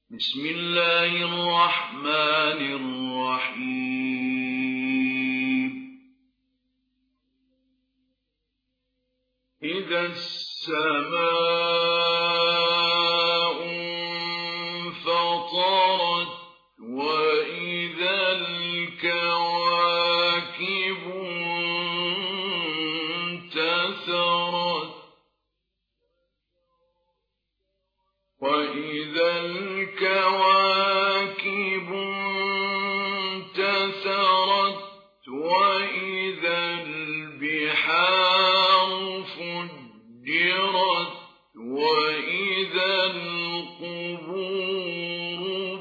بسم الله الرحمن الرحيم إذا السماء انفطرت وإذا الكواكب انتثرت وإذا الكواكب انتثرت وإذا البحار فجرت وإذا القبور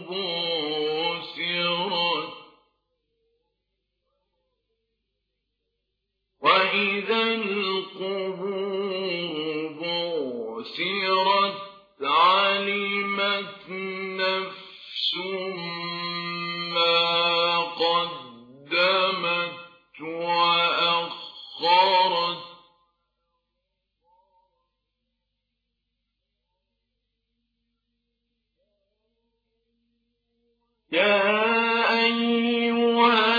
بعثرت وإذا القبور بعثرت علمت نفس ما قدمت وأخرت يا أيها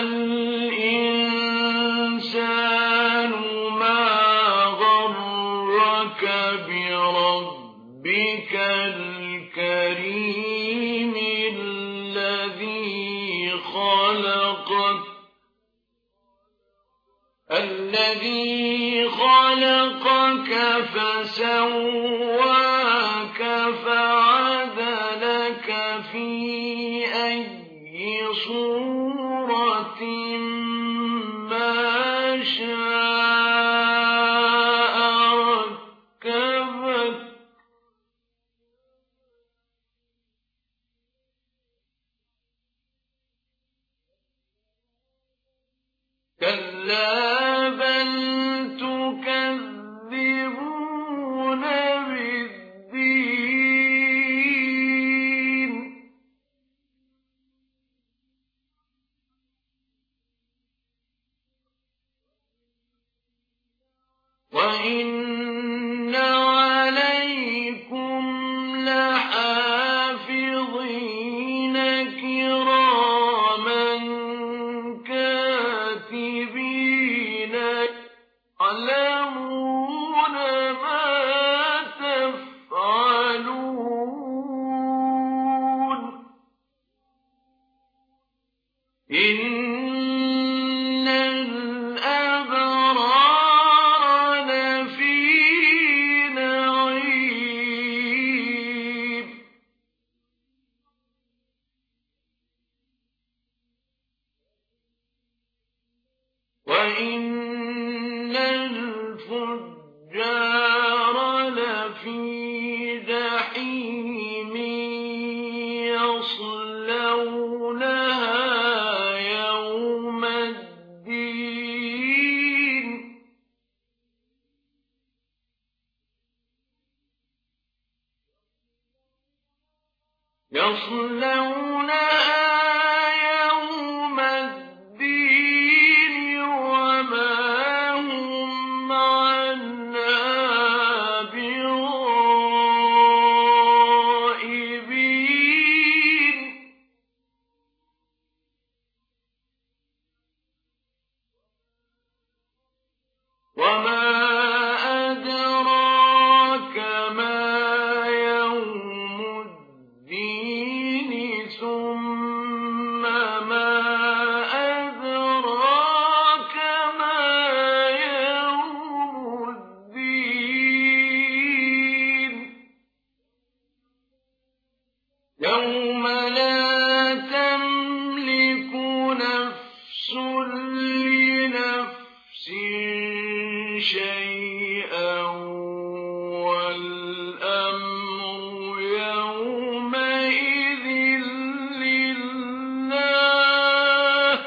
الإنسان ما غرك بربك الكريم الذي خلقك فسواك فعدلك في أي صورة ما شاء ركبك كلا بل تكذبون بالدين وإن عليكم لحافظين كراما كاتبين يعلمون ما تفعلون إن الأبرار لفي نعيم وإن الفجار لفي جحيم يصلونها يوم الدين وما هم عنها بغائبين وما أدراك ما يوم الدين ثم ما أدراك ما يوم الدين يوم لا تملك نفس لنفس شيئا والأمر يومئذ لله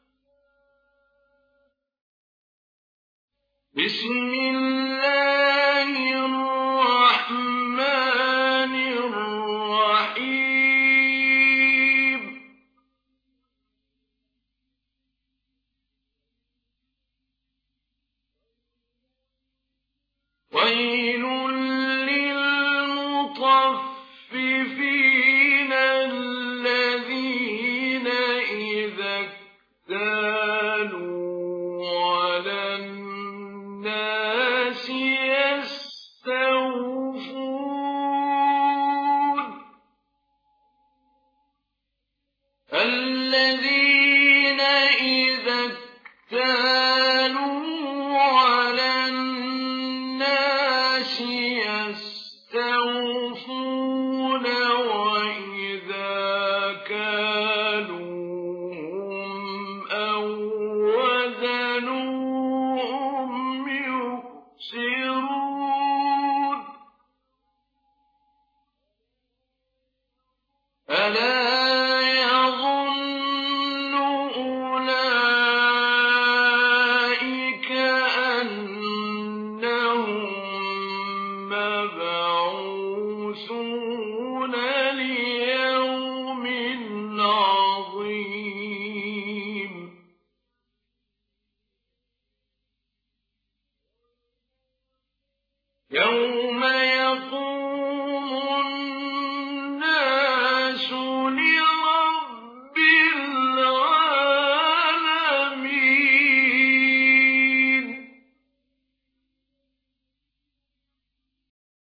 بسم الله الرحمن الرحيم ألا يظن أولئك أنهم مبعوثون ليوم عظيم يوم